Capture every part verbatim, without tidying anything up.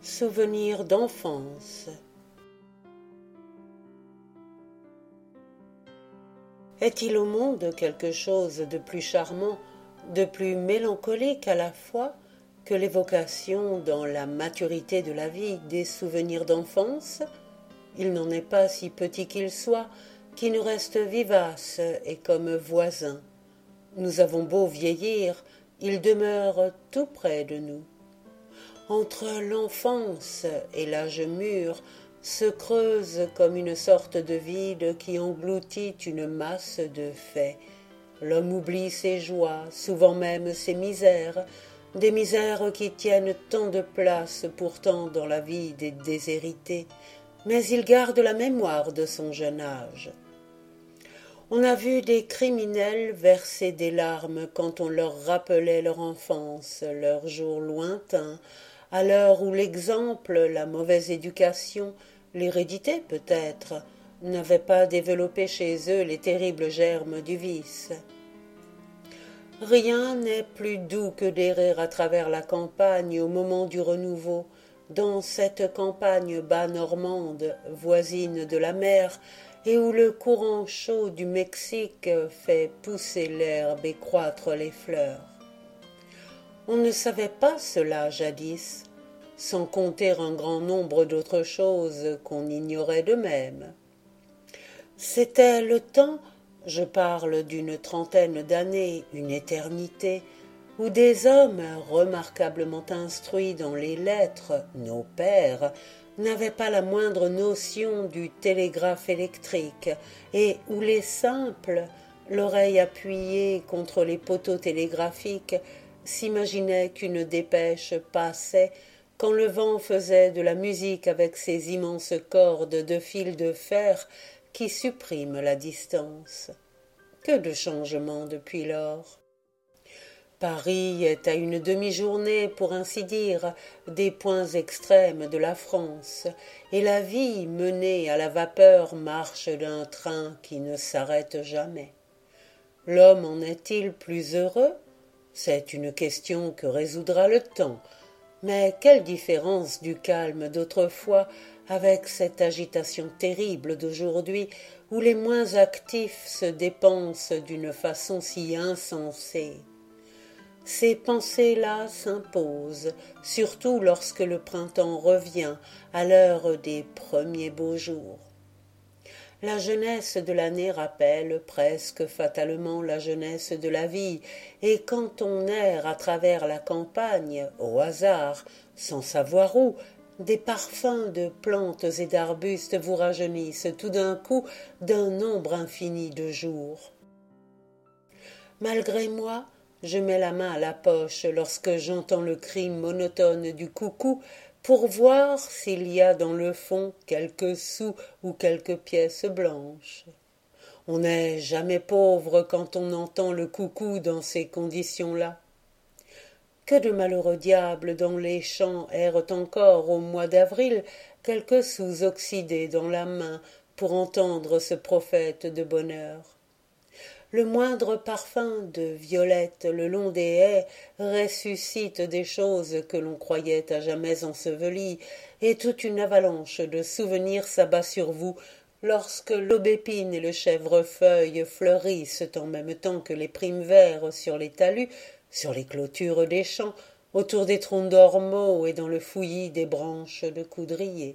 Souvenirs d'enfance. Est-il au monde quelque chose de plus charmant, de plus mélancolique à la fois, que l'évocation dans la maturité de la vie des souvenirs d'enfance? Il n'en est pas si petit qu'il soit, qui nous reste vivace et comme voisin. Nous avons beau vieillir, il demeure tout près de nous. Entre l'enfance et l'âge mûr se creuse comme une sorte de vide qui engloutit une masse de faits. L'homme oublie ses joies, souvent même ses misères, des misères qui tiennent tant de place pourtant dans la vie des déshérités, mais il garde la mémoire de son jeune âge. On a vu des criminels verser des larmes quand on leur rappelait leur enfance, leurs jours lointains, à l'heure où l'exemple, la mauvaise éducation, l'hérédité peut-être, n'avaient pas développé chez eux les terribles germes du vice. Rien n'est plus doux que d'errer à travers la campagne au moment du renouveau, dans cette campagne bas-normande, voisine de la mer, et où le courant chaud du Mexique fait pousser l'herbe et croître les fleurs. On ne savait pas cela jadis, sans compter un grand nombre d'autres choses qu'on ignorait de même. C'était le temps, je parle d'une trentaine d'années, une éternité, où des hommes remarquablement instruits dans les lettres, nos pères, n'avaient pas la moindre notion du télégraphe électrique, et où les simples, l'oreille appuyée contre les poteaux télégraphiques, s'imaginaient qu'une dépêche passait quand le vent faisait de la musique avec ses immenses cordes de fil de fer qui suppriment la distance. Que de changements depuis lors! Paris est à une demi-journée, pour ainsi dire, des points extrêmes de la France, et la vie menée à la vapeur marche d'un train qui ne s'arrête jamais. L'homme en est-il plus heureux? C'est une question que résoudra le temps, mais quelle différence du calme d'autrefois avec cette agitation terrible d'aujourd'hui où les moins actifs se dépensent d'une façon si insensée. Ces pensées-là s'imposent, surtout lorsque le printemps revient à l'heure des premiers beaux jours. La jeunesse de l'année rappelle presque fatalement la jeunesse de la vie, et quand on erre à travers la campagne, au hasard, sans savoir où, des parfums de plantes et d'arbustes vous rajeunissent tout d'un coup d'un nombre infini de jours. Malgré moi, je mets la main à la poche lorsque j'entends le cri monotone du coucou pour voir s'il y a dans le fond quelques sous ou quelques pièces blanches. On n'est jamais pauvre quand on entend le coucou dans ces conditions-là. Que de malheureux diables dans les champs errent encore au mois d'avril, quelques sous oxydés dans la main pour entendre ce prophète de bonheur. Le moindre parfum de violette le long des haies ressuscite des choses que l'on croyait à jamais ensevelies, et toute une avalanche de souvenirs s'abat sur vous lorsque l'aubépine et le chèvrefeuille fleurissent en même temps que les primes verts sur les talus, sur les clôtures des champs, autour des troncs d'ormeaux et dans le fouillis des branches de coudrier.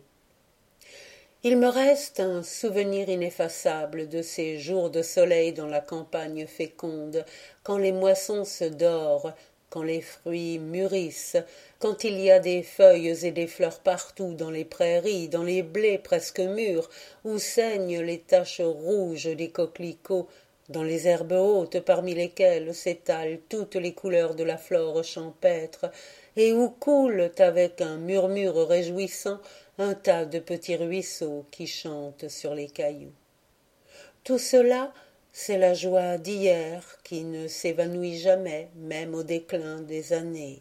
Il me reste un souvenir ineffaçable de ces jours de soleil dans la campagne féconde, quand les moissons se dorent, quand les fruits mûrissent, quand il y a des feuilles et des fleurs partout dans les prairies, dans les blés presque mûrs, où saignent les taches rouges des coquelicots, dans les herbes hautes parmi lesquelles s'étalent toutes les couleurs de la flore champêtre, et où coulent avec un murmure réjouissant un tas de petits ruisseaux qui chantent sur les cailloux. Tout cela, c'est la joie d'hier qui ne s'évanouit jamais, même au déclin des années.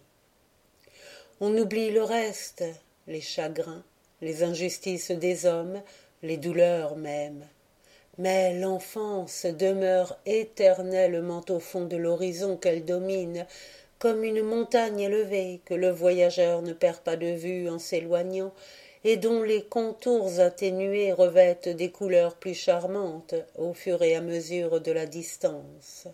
On oublie le reste, les chagrins, les injustices des hommes, les douleurs même. Mais l'enfance demeure éternellement au fond de l'horizon qu'elle domine, comme une montagne élevée que le voyageur ne perd pas de vue en s'éloignant, et dont les contours atténués revêtent des couleurs plus charmantes au fur et à mesure de la distance.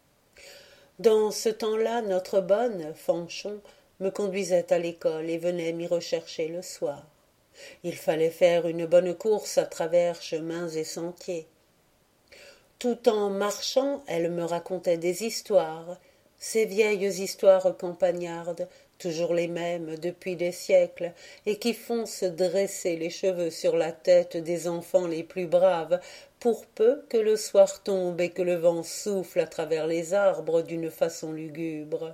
Dans ce temps-là, notre bonne, Fanchon, me conduisait à l'école et venait m'y rechercher le soir. Il fallait faire une bonne course à travers chemins et sentiers. Tout en marchant, elle me racontait des histoires, ces vieilles histoires campagnardes, toujours les mêmes depuis des siècles, et qui font se dresser les cheveux sur la tête des enfants les plus braves, pour peu que le soir tombe et que le vent souffle à travers les arbres d'une façon lugubre.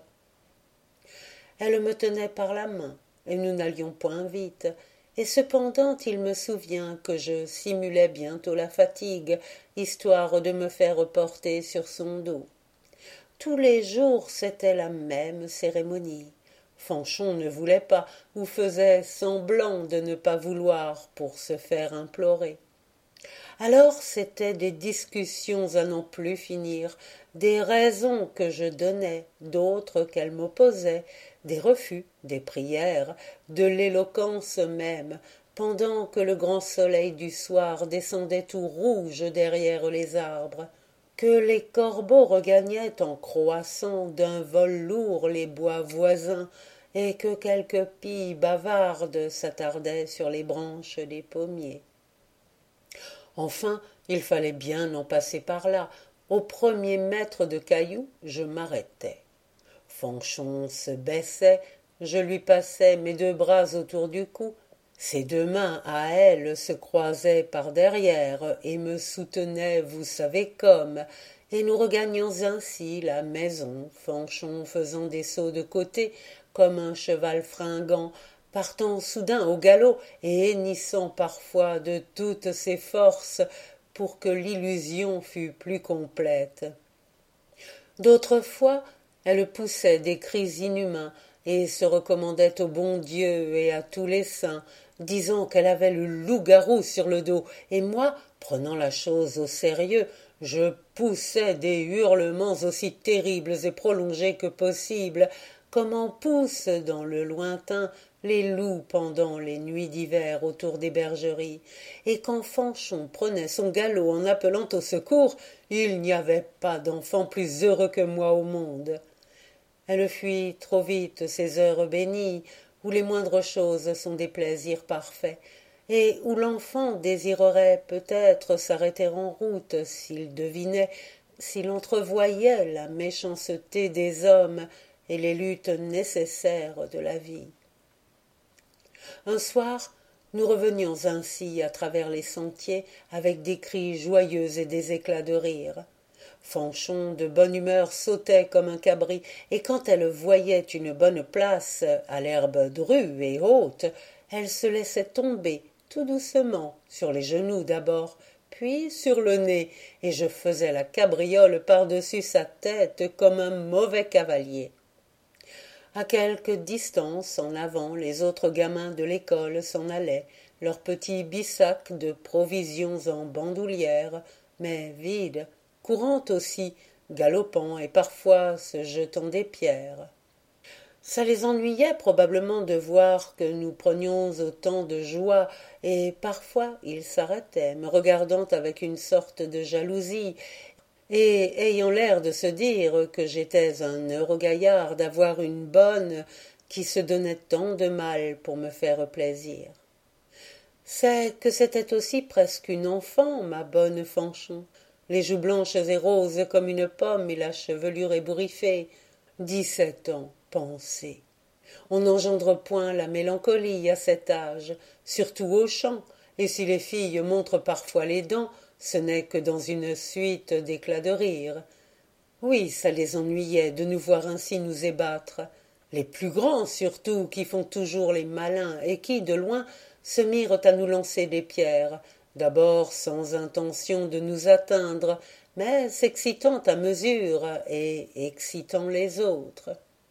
Elle me tenait par la main, et nous n'allions point vite, et cependant il me souvient que je simulais bientôt la fatigue, histoire de me faire porter sur son dos. Tous les jours c'était la même cérémonie. Fanchon ne voulait pas, ou faisait semblant de ne pas vouloir pour se faire implorer. Alors c'étaient des discussions à n'en plus finir, des raisons que je donnais, d'autres qu'elle m'opposait, des refus, des prières, de l'éloquence même, pendant que le grand soleil du soir descendait tout rouge derrière les arbres, que les corbeaux regagnaient en croissant d'un vol lourd les bois voisins, et que quelques pies bavardes s'attardaient sur les branches des pommiers. Enfin, il fallait bien en passer par là. Au premier mètre de cailloux, je m'arrêtais. Fanchon se baissait, je lui passais mes deux bras autour du cou, ses deux mains à elle se croisaient par derrière et me soutenaient, vous savez comme, et nous regagnions ainsi la maison, Fanchon faisant des sauts de côté, comme un cheval fringant, partant soudain au galop et hennissant parfois de toutes ses forces pour que l'illusion fût plus complète. D'autres fois, elle poussait des cris inhumains et se recommandait au bon Dieu et à tous les saints, disant qu'elle avait le loup-garou sur le dos, et moi, prenant la chose au sérieux, je poussais des hurlements aussi terribles et prolongés que possible, comme on pousse dans le lointain les loups pendant les nuits d'hiver autour des bergeries, et quand Fanchon prenait son galop en appelant au secours, il n'y avait pas d'enfant plus heureux que moi au monde. Elle fuit trop vite ces heures bénies, où les moindres choses sont des plaisirs parfaits, et où l'enfant désirerait peut-être s'arrêter en route s'il devinait, s'il entrevoyait la méchanceté des hommes et les luttes nécessaires de la vie. Un soir, nous revenions ainsi à travers les sentiers avec des cris joyeux et des éclats de rire. Fanchon, de bonne humeur, sautait comme un cabri, et quand elle voyait une bonne place, à l'herbe drue et haute, elle se laissait tomber, tout doucement, sur les genoux d'abord, puis sur le nez, et je faisais la cabriole par-dessus sa tête comme un mauvais cavalier. À quelque distance en avant, les autres gamins de l'école s'en allaient, leurs petits bissacs de provisions en bandoulière, mais vides, courant aussi, galopant et parfois se jetant des pierres. Ça les ennuyait probablement de voir que nous prenions autant de joie, et parfois ils s'arrêtaient, me regardant avec une sorte de jalousie, et ayant l'air de se dire que j'étais un heureux gaillard d'avoir une bonne qui se donnait tant de mal pour me faire plaisir. C'est que c'était aussi presque une enfant, ma bonne Fanchon, les joues blanches et roses comme une pomme et la chevelure ébouriffée. Dix-sept ans, pensez. On n'engendre point la mélancolie à cet âge, surtout au chant, et si les filles montrent parfois les dents, ce n'est que dans une suite d'éclats de rire. Oui, ça les ennuyait de nous voir ainsi nous ébattre. Les plus grands, surtout, qui font toujours les malins et qui, de loin, se mirent à nous lancer des pierres, d'abord sans intention de nous atteindre, mais s'excitant à mesure et excitant les autres.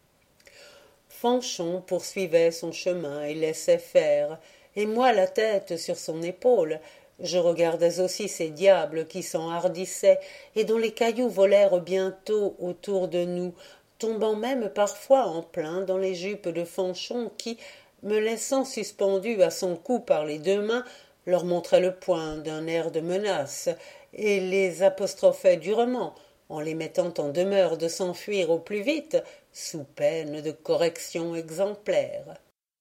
Fanchon poursuivait son chemin et laissait faire, et moi la tête sur son épaule, je regardais aussi ces diables qui s'enhardissaient et dont les cailloux volèrent bientôt autour de nous, tombant même parfois en plein dans les jupes de Fanchon qui, me laissant suspendue à son cou par les deux mains, leur montrait le poing d'un air de menace et les apostrophait durement, en les mettant en demeure de s'enfuir au plus vite, sous peine de correction exemplaire.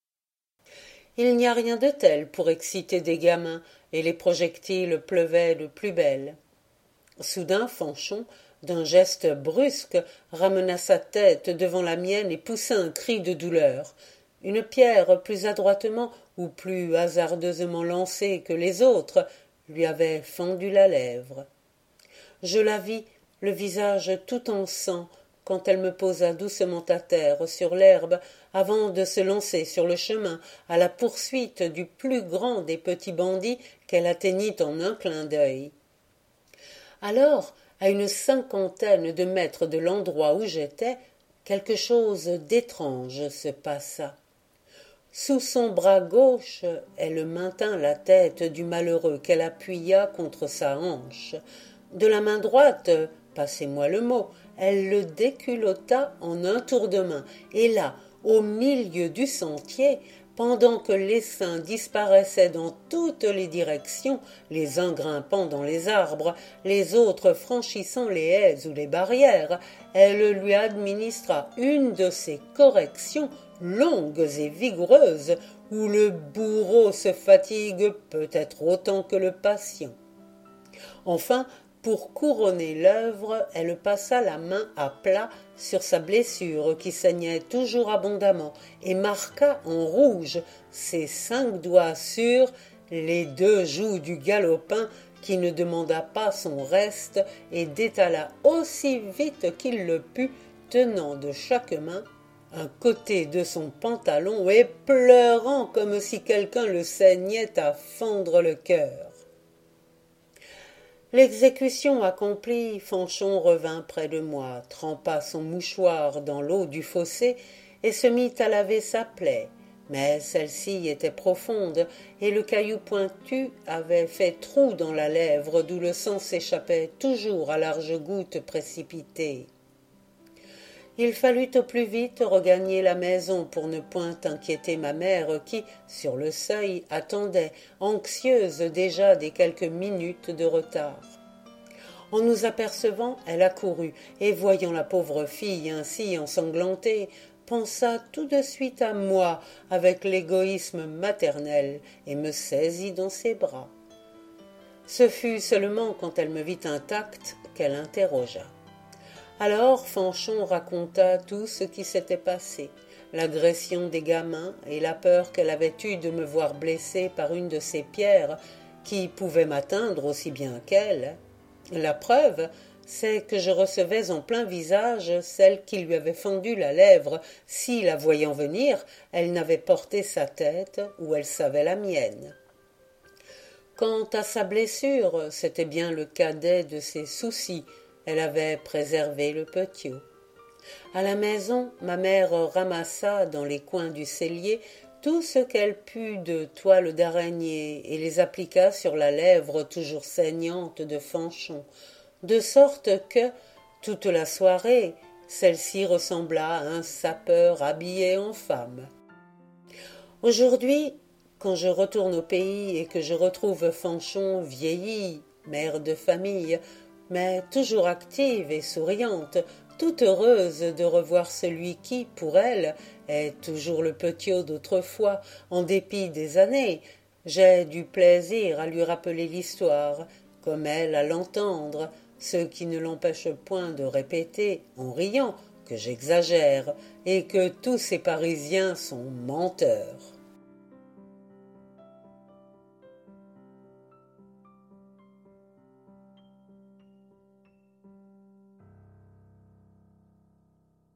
Il n'y a rien de tel pour exciter des gamins, et les projectiles pleuvaient de plus belle. Soudain Fanchon, d'un geste brusque, ramena sa tête devant la mienne et poussa un cri de douleur. Une pierre plus adroitement ou plus hasardeusement lancée que les autres lui avait fendu la lèvre. Je la vis, le visage tout en sang, quand elle me posa doucement à terre sur l'herbe avant de se lancer sur le chemin à la poursuite du plus grand des petits bandits qu'elle atteignit en un clin d'œil. Alors, à une cinquantaine de mètres de l'endroit où j'étais, quelque chose d'étrange se passa. Sous son bras gauche, elle maintint la tête du malheureux qu'elle appuya contre sa hanche. De la main droite, passez-moi le mot, elle le déculotta en un tour de main, et là, au milieu du sentier, pendant que l'essaim disparaissait dans toutes les directions, les uns grimpant dans les arbres, les autres franchissant les haies ou les barrières, elle lui administra une de ces corrections longues et vigoureuses où le bourreau se fatigue peut-être autant que le patient. Enfin, pour couronner l'œuvre, elle passa la main à plat sur sa blessure qui saignait toujours abondamment et marqua en rouge ses cinq doigts sur les deux joues du galopin qui ne demanda pas son reste et détala aussi vite qu'il le put, tenant de chaque main un côté de son pantalon et pleurant comme si quelqu'un le saignait à fendre le cœur. L'exécution accomplie, Fanchon revint près de moi, trempa son mouchoir dans l'eau du fossé et se mit à laver sa plaie. Mais celle-ci était profonde, et le caillou pointu avait fait trou dans la lèvre d'où le sang s'échappait toujours à larges gouttes précipitées. Il fallut au plus vite regagner la maison pour ne point inquiéter ma mère qui, sur le seuil, attendait, anxieuse déjà des quelques minutes de retard. En nous apercevant, elle accourut, et voyant la pauvre fille ainsi ensanglantée, pensa tout de suite à moi avec l'égoïsme maternel et me saisit dans ses bras. Ce fut seulement quand elle me vit intacte qu'elle interrogea. Alors Fanchon raconta tout ce qui s'était passé, l'agression des gamins et la peur qu'elle avait eue de me voir blessée par une de ces pierres qui pouvaient m'atteindre aussi bien qu'elle. La preuve, c'est que je recevais en plein visage celle qui lui avait fendu la lèvre si, la voyant venir, elle n'avait porté sa tête où elle savait la mienne. Quant à sa blessure, c'était bien le cadet de ses soucis. Elle avait préservé le petiot. À la maison, ma mère ramassa dans les coins du cellier tout ce qu'elle put de toiles d'araignée et les appliqua sur la lèvre toujours saignante de Fanchon, de sorte que, toute la soirée, celle-ci ressembla à un sapeur habillé en femme. Aujourd'hui, quand je retourne au pays et que je retrouve Fanchon vieillie, mère de famille, mais toujours active et souriante, toute heureuse de revoir celui qui, pour elle, est toujours le petiot d'autrefois, en dépit des années, j'ai du plaisir à lui rappeler l'histoire, comme elle à l'entendre, ce qui ne l'empêche point de répéter, en riant, que j'exagère, et que tous ces Parisiens sont menteurs.